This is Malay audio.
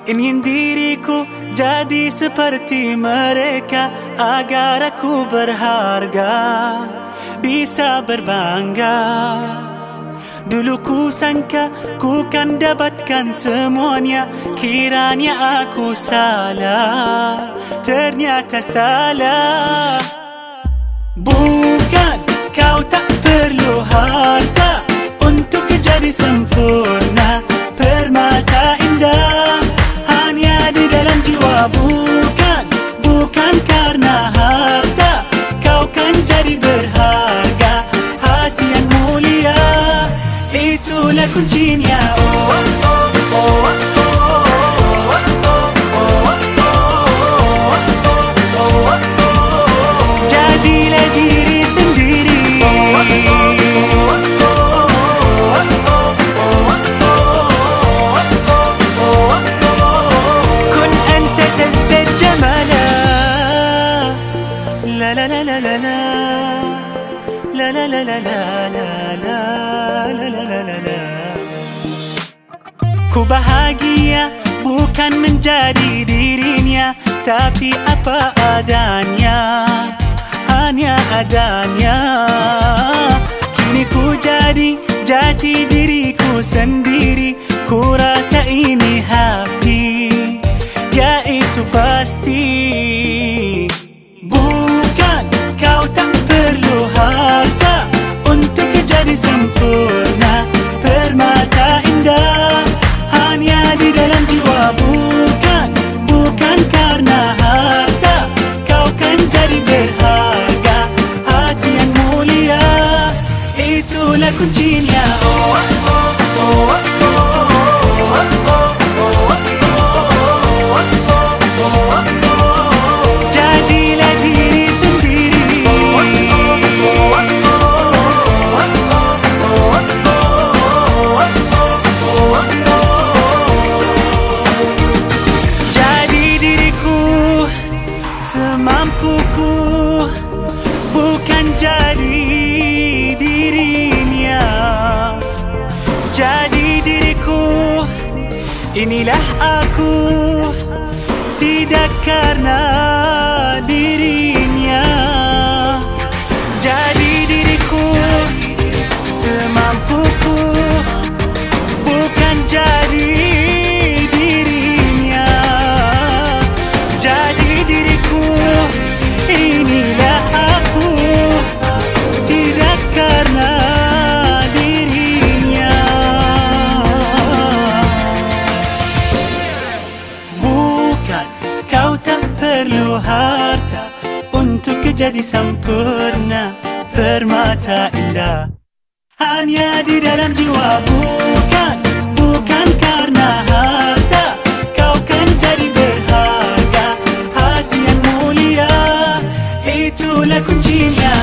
Ingin diriku jadi seperti mereka, agar aku berharga, bisa berbangga. Dulu ku sangka ku kan dapatkan semuanya, kiranya aku salah, ternyata salah. Bukan kau tak perlu harta untuk jadi sempurna, permata indah hanya di dalam jiwa. Bukan karena harta kau kan jadi berharga, hati yang mulia itulah kuncinya. Jadilah diri sendiri, kun anta tazdad jamala. La la la la la la, la la la la la la la, la la la la la. Ku bahagia bukan menjadi dirinya, tapi apa adanya, hanya adanya. Kini ku jadi jati diriku sendiri, ku rasa ini happy, ya itu pasti. Bukan kau tak perlu harta untuk jadi sempurna, permata indah hanya di dalam jiwa. Bukan karena harta kau kan jadi berharga, hati yang mulia itulah kuncinya. Jadilah diri sendiri, jadi diriku semampuku, bukan jadi dirinya. Jadi diriku, inilah aku, tidak karena dirinya. Jadi diriku semampuku, bukan jadi dirinya. Jadi diriku, inilah aku, tidak karena dirinya. Bukan kau tak perlu harta untuk jadi sempurna, permata indah hanya di dalam jiwa. Bukan karena harta kau kan jadi berharga, hati yang mulia itulah kuncinya.